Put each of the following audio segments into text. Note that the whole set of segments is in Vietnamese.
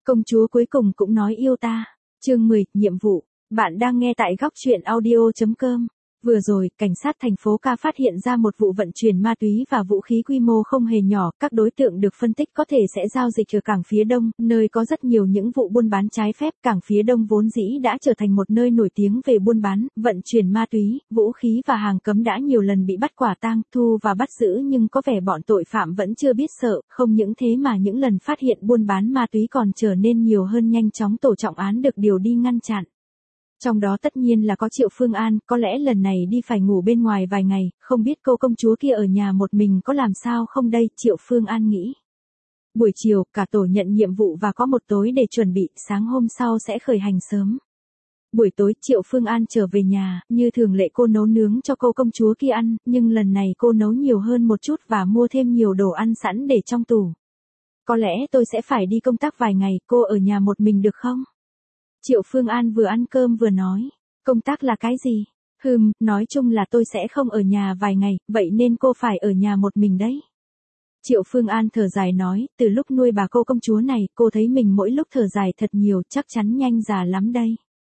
Công chúa cuối cùng cũng nói yêu ta. Chương 10, nhiệm vụ. Bạn đang nghe tại góc truyện audio.com. Vừa rồi, cảnh sát thành phố Ca phát hiện ra một vụ vận chuyển ma túy và vũ khí quy mô không hề nhỏ. Các đối tượng được phân tích có thể sẽ giao dịch ở cảng phía Đông, nơi có rất nhiều những vụ buôn bán trái phép. Cảng phía Đông vốn dĩ đã trở thành một nơi nổi tiếng về buôn bán, vận chuyển ma túy, vũ khí và hàng cấm đã nhiều lần bị bắt quả tang, thu và bắt giữ, nhưng có vẻ bọn tội phạm vẫn chưa biết sợ. Không những thế mà những lần phát hiện buôn bán ma túy còn trở nên nhiều hơn, nhanh chóng tổ trọng án được điều đi ngăn chặn. Trong đó tất nhiên là có Triệu Phương An, có lẽ lần này đi phải ngủ bên ngoài vài ngày, không biết cô công chúa kia ở nhà một mình có làm sao không đây, Triệu Phương An nghĩ. Buổi chiều, cả tổ nhận nhiệm vụ và có một tối để chuẩn bị, sáng hôm sau sẽ khởi hành sớm. Buổi tối, Triệu Phương An trở về nhà, như thường lệ cô nấu nướng cho cô công chúa kia ăn, nhưng lần này cô nấu nhiều hơn một chút và mua thêm nhiều đồ ăn sẵn để trong tủ. Có lẽ tôi sẽ phải đi công tác vài ngày, cô ở nhà một mình được không? Triệu Phương An vừa ăn cơm vừa nói, công tác là cái gì? Nói chung là tôi sẽ không ở nhà vài ngày, vậy nên cô phải ở nhà một mình đấy. Triệu Phương An thở dài nói, từ lúc nuôi bà cô công chúa này, cô thấy mình mỗi lúc thở dài thật nhiều, chắc chắn nhanh già lắm đây.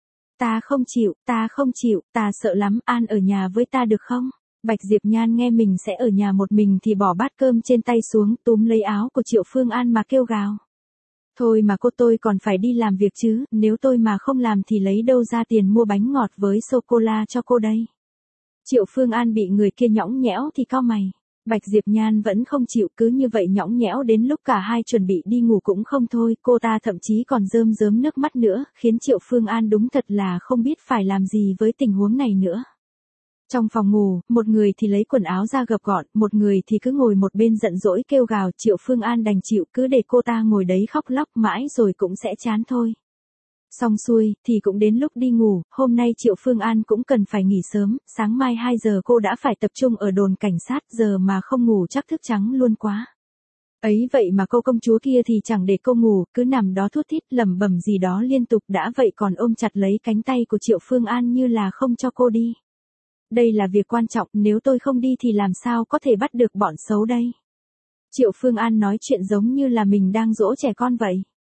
Ta không chịu, ta sợ lắm, An ở nhà với ta được không? Bạch Diệp Nhan nghe mình sẽ ở nhà một mình thì bỏ bát cơm trên tay xuống, túm lấy áo của Triệu Phương An mà kêu gào. Thôi mà cô, tôi còn phải đi làm việc chứ, nếu tôi mà không làm thì lấy đâu ra tiền mua bánh ngọt với sô-cô-la cho cô đây. Triệu Phương An bị người kia nhõng nhẽo thì cau mày. Bạch Diệp Nhan vẫn không chịu, cứ như vậy nhõng nhẽo đến lúc cả hai chuẩn bị đi ngủ cũng không thôi, cô ta thậm chí còn rơm rớm nước mắt nữa, khiến Triệu Phương An đúng thật là không biết phải làm gì với tình huống này nữa. Trong phòng ngủ, một người thì lấy quần áo ra gập gọn, một người thì cứ ngồi một bên giận dỗi kêu gào, Triệu Phương An đành chịu, cứ để cô ta ngồi đấy khóc lóc mãi rồi cũng sẽ chán thôi. Xong xuôi, thì cũng đến lúc đi ngủ, hôm nay Triệu Phương An cũng cần phải nghỉ sớm, sáng mai 2 giờ cô đã phải tập trung ở đồn cảnh sát, giờ mà không ngủ chắc thức trắng luôn quá. Ấy vậy mà cô công chúa kia thì chẳng để cô ngủ, cứ nằm đó thút thít lẩm bẩm gì đó liên tục, đã vậy còn ôm chặt lấy cánh tay của Triệu Phương An như là không cho cô đi. Đây là việc quan trọng, nếu tôi không đi thì làm sao có thể bắt được bọn xấu đây. Triệu Phương An nói chuyện giống như là mình đang dỗ trẻ con vậy.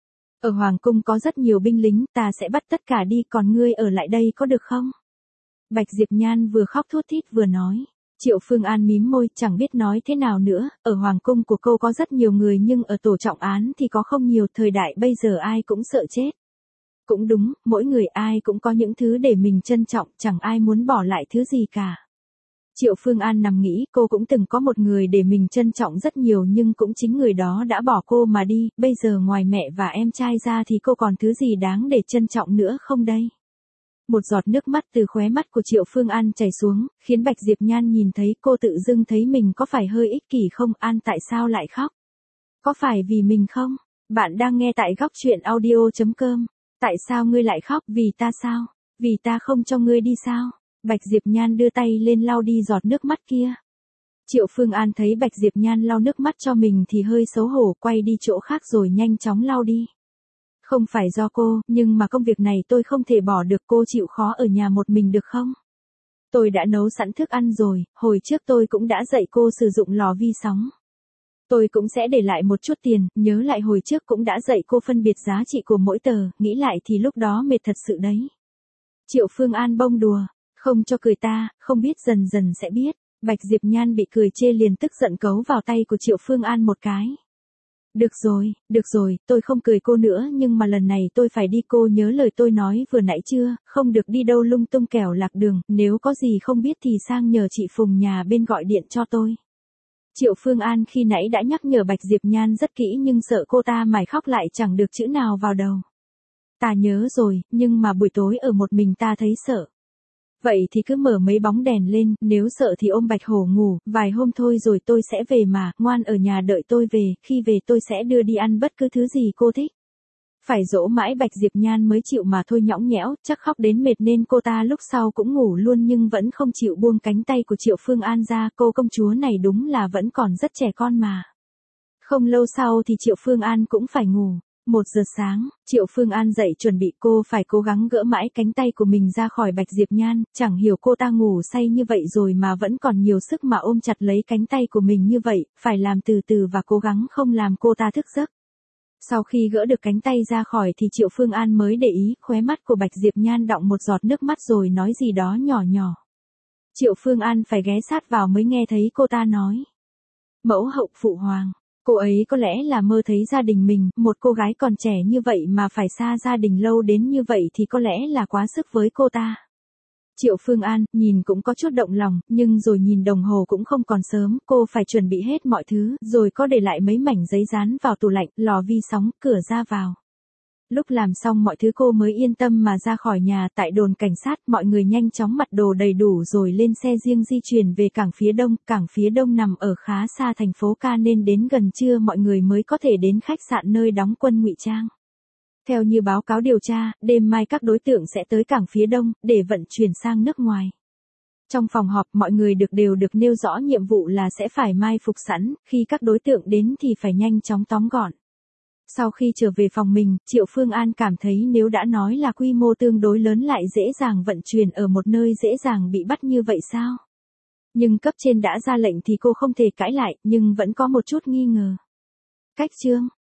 Ở Hoàng cung có rất nhiều binh lính, ta sẽ bắt tất cả đi, còn ngươi ở lại đây có được không? Bạch Diệp Nhan vừa khóc thút thít vừa nói. Triệu Phương An mím môi, chẳng biết nói thế nào nữa, ở Hoàng cung của cô có rất nhiều người nhưng ở tổ trọng án thì có không nhiều, thời đại bây giờ ai cũng sợ chết. Cũng đúng, mỗi người ai cũng có những thứ để mình trân trọng, chẳng ai muốn bỏ lại thứ gì cả. Triệu Phương An nằm nghĩ, cô cũng từng có một người để mình trân trọng rất nhiều nhưng cũng chính người đó đã bỏ cô mà đi, bây giờ ngoài mẹ và em trai ra thì cô còn thứ gì đáng để trân trọng nữa không đây? Một giọt nước mắt từ khóe mắt của Triệu Phương An chảy xuống, khiến Bạch Diệp Nhan nhìn thấy, cô tự dưng thấy mình có phải hơi ích kỷ không? An tại sao lại khóc? Có phải vì mình không? Bạn đang nghe tại góc truyện audio.com. Tại sao ngươi lại khóc, vì ta sao? Vì ta không cho ngươi đi sao? Bạch Diệp Nhan đưa tay lên lau đi giọt nước mắt kia. Triệu Phương An thấy Bạch Diệp Nhan lau nước mắt cho mình thì hơi xấu hổ, quay đi chỗ khác rồi nhanh chóng lau đi. Không phải do cô, nhưng mà công việc này tôi không thể bỏ được, cô chịu khó ở nhà một mình được không? Tôi đã nấu sẵn thức ăn rồi, hồi trước tôi cũng đã dạy cô sử dụng lò vi sóng. Tôi cũng sẽ để lại một chút tiền, nhớ lại hồi trước cũng đã dạy cô phân biệt giá trị của mỗi tờ, nghĩ lại thì lúc đó mệt thật sự đấy. Triệu Phương An bông đùa, không cho cười ta, không biết dần dần sẽ biết. Bạch Diệp Nhan bị cười chê liền tức giận cấu vào tay của Triệu Phương An một cái. Được rồi, tôi không cười cô nữa nhưng mà lần này tôi phải đi, cô nhớ lời tôi nói vừa nãy chưa, không được đi đâu lung tung kẻo lạc đường, nếu có gì không biết thì sang nhờ chị Phùng nhà bên gọi điện cho tôi. Triệu Phương An khi nãy đã nhắc nhở Bạch Diệp Nhan rất kỹ nhưng sợ cô ta mải khóc lại chẳng được chữ nào vào đầu. Ta nhớ rồi, nhưng mà buổi tối ở một mình ta thấy sợ. Vậy thì cứ mở mấy bóng đèn lên, nếu sợ thì ôm Bạch Hổ ngủ, vài hôm thôi rồi tôi sẽ về mà, ngoan ở nhà đợi tôi về, khi về tôi sẽ đưa đi ăn bất cứ thứ gì cô thích. Phải dỗ mãi Bạch Diệp Nhan mới chịu mà thôi, nhõng nhẽo, chắc khóc đến mệt nên cô ta lúc sau cũng ngủ luôn nhưng vẫn không chịu buông cánh tay của Triệu Phương An ra, cô công chúa này đúng là vẫn còn rất trẻ con mà. Không lâu sau thì Triệu Phương An cũng phải ngủ. 1 giờ sáng, Triệu Phương An dậy chuẩn bị, cô phải cố gắng gỡ mãi cánh tay của mình ra khỏi Bạch Diệp Nhan, chẳng hiểu cô ta ngủ say như vậy rồi mà vẫn còn nhiều sức mà ôm chặt lấy cánh tay của mình như vậy, phải làm từ từ và cố gắng không làm cô ta thức giấc. Sau khi gỡ được cánh tay ra khỏi thì Triệu Phương An mới để ý, khóe mắt của Bạch Diệp Nhan đọng một giọt nước mắt rồi nói gì đó nhỏ nhỏ. Triệu Phương An phải ghé sát vào mới nghe thấy cô ta nói. Mẫu hậu phụ hoàng. Cô ấy có lẽ là mơ thấy gia đình mình, một cô gái còn trẻ như vậy mà phải xa gia đình lâu đến như vậy thì có lẽ là quá sức với cô ta. Triệu Phương An, nhìn cũng có chút động lòng, nhưng rồi nhìn đồng hồ cũng không còn sớm, cô phải chuẩn bị hết mọi thứ, rồi có để lại mấy mảnh giấy dán vào tủ lạnh, lò vi sóng, cửa ra vào. Lúc làm xong mọi thứ cô mới yên tâm mà ra khỏi nhà. Tại đồn cảnh sát, mọi người nhanh chóng mặc đồ đầy đủ rồi lên xe riêng di chuyển về cảng phía đông. Cảng phía đông nằm ở khá xa thành phố Ca nên đến gần trưa mọi người mới có thể đến khách sạn nơi đóng quân ngụy trang. Theo như báo cáo điều tra, đêm mai các đối tượng sẽ tới cảng phía đông, để vận chuyển sang nước ngoài. Trong phòng họp mọi người đều được nêu rõ nhiệm vụ là sẽ phải mai phục sẵn, khi các đối tượng đến thì phải nhanh chóng tóm gọn. Sau khi trở về phòng mình, Triệu Phương An cảm thấy nếu đã nói là quy mô tương đối lớn lại dễ dàng vận chuyển ở một nơi dễ dàng bị bắt như vậy sao? Nhưng cấp trên đã ra lệnh thì cô không thể cãi lại, nhưng vẫn có một chút nghi ngờ. Cách chương